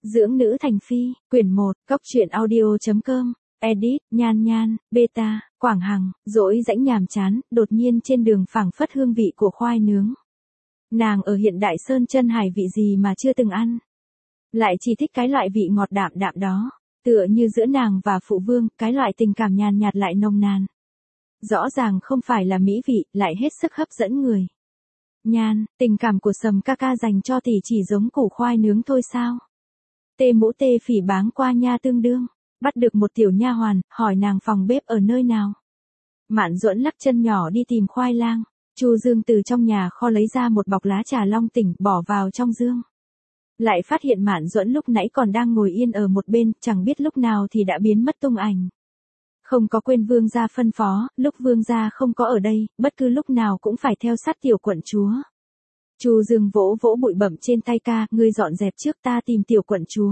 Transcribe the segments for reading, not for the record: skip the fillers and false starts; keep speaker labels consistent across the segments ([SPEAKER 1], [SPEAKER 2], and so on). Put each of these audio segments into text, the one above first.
[SPEAKER 1] Dưỡng nữ thành phi, quyển 1, Cóc truyện audio.com, edit, Nhan Nhan, beta, Quảng Hằng, dỗi rãnh nhàm chán, đột nhiên trên đường phảng phất hương vị của khoai nướng. Nàng ở hiện đại sơn chân hải vị gì mà chưa từng ăn. Lại chỉ thích cái loại vị ngọt đạm đạm đó, tựa như giữa nàng và phụ vương, cái loại tình cảm nhàn nhạt lại nồng nàn. Rõ ràng không phải là mỹ vị, lại hết sức hấp dẫn người. Nhan, tình cảm của Sầm ca ca dành cho tỷ chỉ giống củ khoai nướng thôi sao? Tê Mũ Tê phỉ báng qua nha tương đương, bắt được một tiểu nha hoàn, hỏi nàng phòng bếp ở nơi nào. Mạn Duẫn lắc chân nhỏ đi tìm khoai lang. Chu Dương từ trong nhà kho lấy ra một bọc lá trà long tỉnh, bỏ vào trong dương. Lại phát hiện Mạn Duẫn lúc nãy còn đang ngồi yên ở một bên, chẳng biết lúc nào thì đã biến mất tung ảnh. Không có quên vương gia phân phó, lúc vương gia không có ở đây, bất cứ lúc nào cũng phải theo sát tiểu quận chúa. Chu Dương vỗ vỗ bụi bặm trên tay ca, ngươi dọn dẹp trước, ta tìm tiểu quận chúa.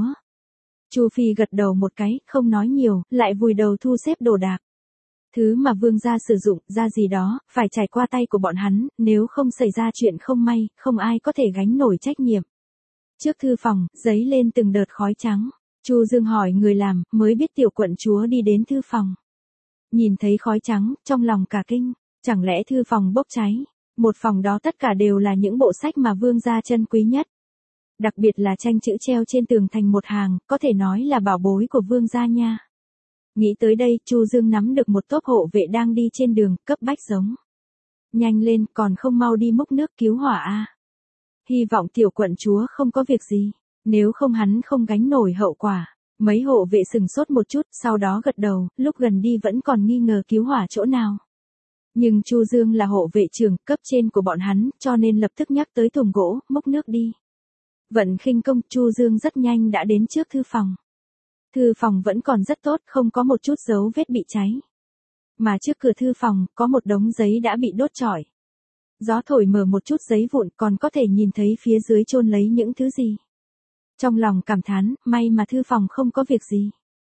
[SPEAKER 1] Chu Phi gật đầu một cái, không nói nhiều, lại vùi đầu thu xếp đồ đạc. Thứ mà vương gia sử dụng, ra gì đó, phải trải qua tay của bọn hắn, nếu không xảy ra chuyện không may, không ai có thể gánh nổi trách nhiệm. Trước thư phòng, giấy lên từng đợt khói trắng. Chu Dương hỏi người làm, mới biết tiểu quận chúa đi đến thư phòng. Nhìn thấy khói trắng, trong lòng cả kinh, chẳng lẽ thư phòng bốc cháy? Một phòng đó tất cả đều là những bộ sách mà vương gia trân quý nhất. Đặc biệt là tranh chữ treo trên tường thành một hàng, có thể nói là bảo bối của vương gia nha. Nghĩ tới đây, Chu Dương nắm được một tốp hộ vệ đang đi trên đường, cấp bách giống. Nhanh lên, còn không mau đi múc nước cứu hỏa a. Hy vọng tiểu quận chúa không có việc gì, nếu không hắn không gánh nổi hậu quả. Mấy hộ vệ sừng sốt một chút, sau đó gật đầu, lúc gần đi vẫn còn nghi ngờ cứu hỏa chỗ nào. Nhưng Chu Dương là hộ vệ trưởng, cấp trên của bọn hắn, cho nên lập tức nhắc tới thùng gỗ, múc nước đi. Vận khinh công, Chu Dương rất nhanh đã đến trước thư phòng. Thư phòng vẫn còn rất tốt, không có một chút dấu vết bị cháy. Mà trước cửa thư phòng, có một đống giấy đã bị đốt trọi. Gió thổi mở một chút giấy vụn, còn có thể nhìn thấy phía dưới chôn lấy những thứ gì. Trong lòng cảm thán, may mà thư phòng không có việc gì.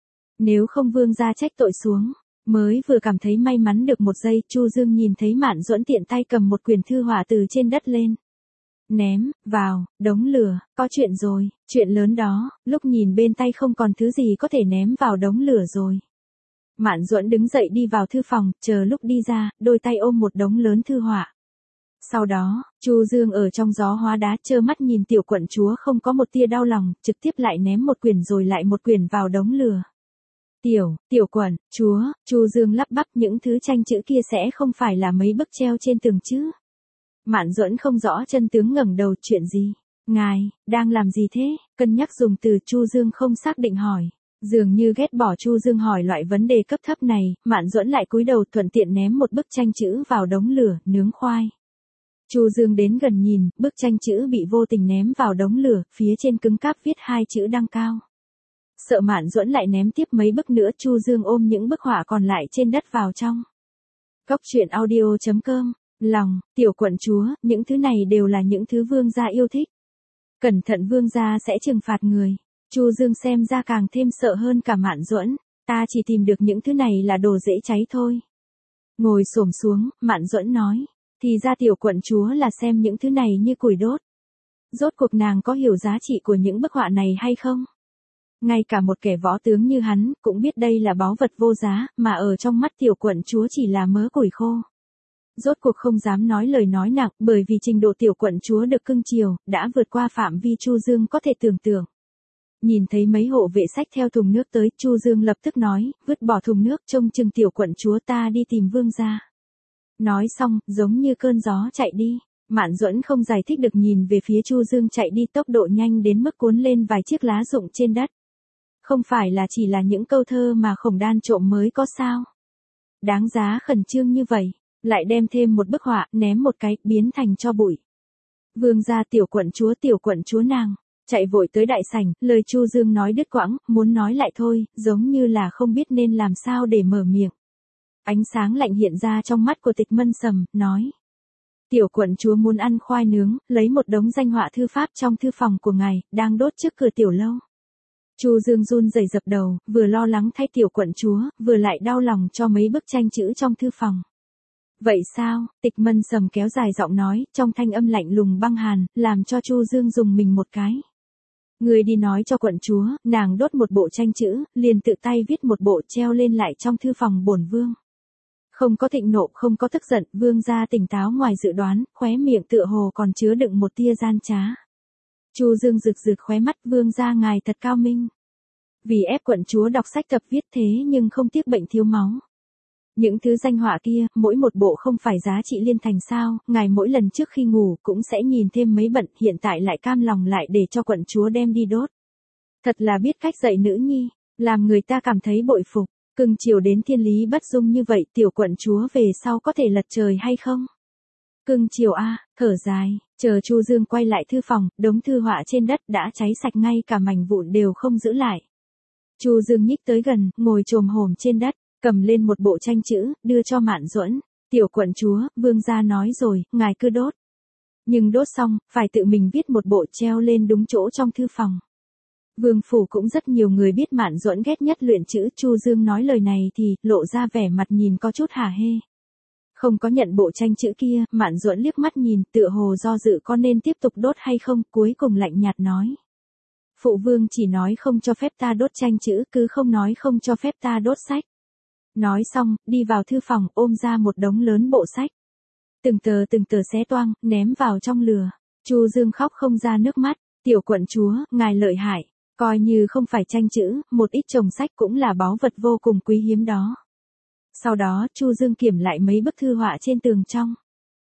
[SPEAKER 1] Nếu không vương gia trách tội xuống. Mới vừa cảm thấy may mắn được một giây, Chu Dương nhìn thấy Mạn Duẫn tiện tay cầm một quyển thư họa từ trên đất lên. Ném vào đống lửa, có chuyện rồi, chuyện lớn đó, lúc nhìn bên tay không còn thứ gì có thể ném vào đống lửa rồi. Mạn Duẫn đứng dậy đi vào thư phòng, chờ lúc đi ra, đôi tay ôm một đống lớn thư họa. Sau đó, Chu Dương ở trong gió hóa đá trơ mắt nhìn tiểu quận chúa không có một tia đau lòng, trực tiếp lại ném một quyển rồi lại một quyển vào đống lửa. Tiểu quận chúa, Chu Dương lắp bắp, những thứ tranh chữ kia sẽ không phải là mấy bức treo trên tường chứ. Mạn Duẫn không rõ chân tướng ngẩng đầu, chuyện gì? Ngài, đang làm gì thế? Cân nhắc dùng từ, Chu Dương không xác định hỏi. Dường như ghét bỏ Chu Dương hỏi loại vấn đề cấp thấp này, Mạn Duẫn lại cúi đầu thuận tiện ném một bức tranh chữ vào đống lửa, nướng khoai. Chu Dương đến gần nhìn, bức tranh chữ bị vô tình ném vào đống lửa, phía trên cứng cáp viết hai chữ đăng cao. Sợ Mạn Duẫn lại ném tiếp mấy bức nữa, Chu Dương ôm những bức họa còn lại trên đất vào trong. Cóc truyện audio.com, lòng, tiểu quận chúa, những thứ này đều là những thứ vương gia yêu thích. Cẩn thận vương gia sẽ trừng phạt người. Chu Dương xem ra càng thêm sợ hơn cả Mạn Duẫn, ta chỉ tìm được những thứ này là đồ dễ cháy thôi. Ngồi xổm xuống, Mạn Duẫn nói, thì ra tiểu quận chúa là xem những thứ này như củi đốt. Rốt cuộc nàng có hiểu giá trị của những bức họa này hay không? Ngay cả một kẻ võ tướng như hắn, cũng biết đây là báu vật vô giá, mà ở trong mắt tiểu quận chúa chỉ là mớ củi khô. Rốt cuộc không dám nói lời nói nặng, bởi vì trình độ tiểu quận chúa được cưng chiều, đã vượt qua phạm vi Chu Dương có thể tưởng tượng. Nhìn thấy mấy hộ vệ xách theo thùng nước tới, Chu Dương lập tức nói, vứt bỏ thùng nước, trông chừng tiểu quận chúa, ta đi tìm vương gia. Nói xong, giống như cơn gió chạy đi. Mạn Duẫn không giải thích được nhìn về phía Chu Dương chạy đi, tốc độ nhanh đến mức cuốn lên vài chiếc lá rụng trên đất. Không phải là chỉ là những câu thơ mà Khổng Đan trộm mới có sao? Đáng giá khẩn trương như vậy, lại đem thêm một bức họa, ném một cái, biến thành tro bụi. Vương gia, tiểu quận chúa nàng, chạy vội tới đại sảnh, lời Chu Dương nói đứt quãng, muốn nói lại thôi, giống như là không biết nên làm sao để mở miệng. Ánh sáng lạnh hiện ra trong mắt của Tịch Mân Sầm, nói. Tiểu quận chúa muốn ăn khoai nướng, lấy một đống danh họa thư pháp trong thư phòng của ngài, đang đốt trước cửa tiểu lâu. Chu Dương run rẩy dập đầu, vừa lo lắng thay tiểu quận chúa, vừa lại đau lòng cho mấy bức tranh chữ trong thư phòng. Vậy sao? Tịch Mân Sầm kéo dài giọng nói, trong thanh âm lạnh lùng băng hàn, làm cho Chu Dương dùng mình một cái. Người đi nói cho quận chúa, nàng đốt một bộ tranh chữ, liền tự tay viết một bộ treo lên lại trong thư phòng bổn vương. Không có thịnh nộ, không có tức giận, vương gia tỉnh táo ngoài dự đoán, khóe miệng tựa hồ còn chứa đựng một tia gian trá. Chu Dương rực rực khóe mắt, vương gia ngài thật cao minh. Vì ép quận chúa đọc sách tập viết thế nhưng không tiếc bệnh thiếu máu. Những thứ danh họa kia, mỗi một bộ không phải giá trị liên thành sao, ngài mỗi lần trước khi ngủ cũng sẽ nhìn thêm mấy bận, hiện tại lại cam lòng lại để cho quận chúa đem đi đốt. Thật là biết cách dạy nữ nhi, làm người ta cảm thấy bội phục, cưng chiều đến thiên lý bất dung như vậy, tiểu quận chúa về sau có thể lật trời hay không? Cưng chiều a, thở dài, chờ Chu Dương quay lại thư phòng, đống thư họa trên đất đã cháy sạch ngay cả mảnh vụn đều không giữ lại. Chu Dương nhích tới gần, ngồi chồm hổm trên đất, cầm lên một bộ tranh chữ, đưa cho Mạn Duẫn. Tiểu quận chúa, vương gia nói rồi, ngài cứ đốt. Nhưng đốt xong, phải tự mình viết một bộ treo lên đúng chỗ trong thư phòng. Vương phủ cũng rất nhiều người biết Mạn Duẫn ghét nhất luyện chữ. Chu Dương nói lời này thì lộ ra vẻ mặt nhìn có chút hả hê. Không có nhận bộ tranh chữ kia, Mạn Duẫn liếc mắt nhìn, tựa hồ do dự có nên tiếp tục đốt hay không, cuối cùng lạnh nhạt nói. Phụ vương chỉ nói không cho phép ta đốt tranh chữ, cứ không nói không cho phép ta đốt sách. Nói xong, đi vào thư phòng, ôm ra một đống lớn bộ sách. Từng tờ xé toang, ném vào trong lửa. Chu Dương khóc không ra nước mắt. Tiểu quận chúa, ngài lợi hại. Coi như không phải tranh chữ, một ít chồng sách cũng là báu vật vô cùng quý hiếm đó. Sau đó, Chu Dương kiểm lại mấy bức thư họa trên tường trong.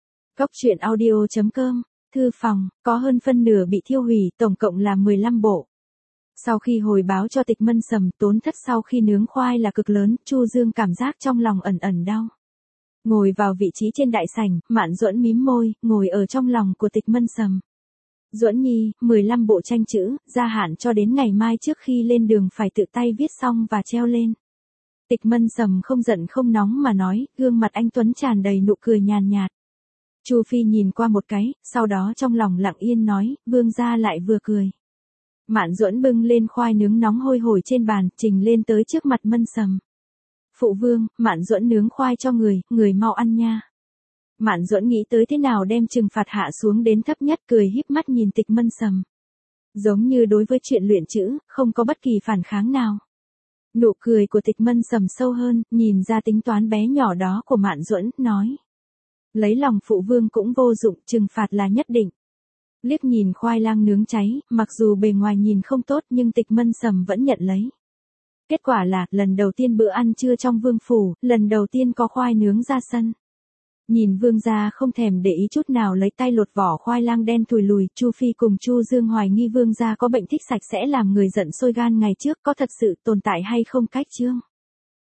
[SPEAKER 1] Goctruyện.audio.com, thư phòng, có hơn phân nửa bị thiêu hủy, tổng cộng là 15 bộ. Sau khi hồi báo cho Tịch Mân Sầm, tốn thất sau khi nướng khoai là cực lớn, Chu Dương cảm giác trong lòng ẩn ẩn đau. Ngồi vào vị trí trên đại sảnh, Mạn Duẫn mím môi, ngồi ở trong lòng của Tịch Mân Sầm. Duẫn nhi, 15 bộ tranh chữ, gia hạn cho đến ngày mai trước khi lên đường phải tự tay viết xong và treo lên. Tịch Mân Sầm không giận không nóng mà nói, gương mặt anh tuấn tràn đầy nụ cười nhàn nhạt. Chu Phi nhìn qua một cái, sau đó trong lòng lặng yên nói, vương gia lại vừa cười. Mạn Duẫn bưng lên khoai nướng nóng hôi hổi trên bàn, trình lên tới trước mặt Mân Sầm. Phụ vương, Mạn Duẫn nướng khoai cho người mau ăn nha. Mạn Duẫn nghĩ tới thế nào đem trừng phạt hạ xuống đến thấp nhất, cười híp mắt nhìn Tịch Mân Sầm. Giống như đối với chuyện luyện chữ, không có bất kỳ phản kháng nào. Nụ cười của Tịch Mân Sầm sâu hơn, nhìn ra tính toán bé nhỏ đó của Mạn Duẫn, nói. Lấy lòng phụ vương cũng vô dụng, trừng phạt là nhất định. Liếc nhìn khoai lang nướng cháy, mặc dù bề ngoài nhìn không tốt nhưng Tịch Mân Sầm vẫn nhận lấy. Kết quả là, lần đầu tiên bữa ăn trưa trong vương phủ, lần đầu tiên có khoai nướng ra sân. Nhìn vương gia không thèm để ý chút nào lấy tay lột vỏ khoai lang đen thùi lùi, Chu Phi cùng Chu Dương hoài nghi vương gia có bệnh thích sạch sẽ làm người giận sôi gan ngày trước, có thật sự tồn tại hay không cách chương.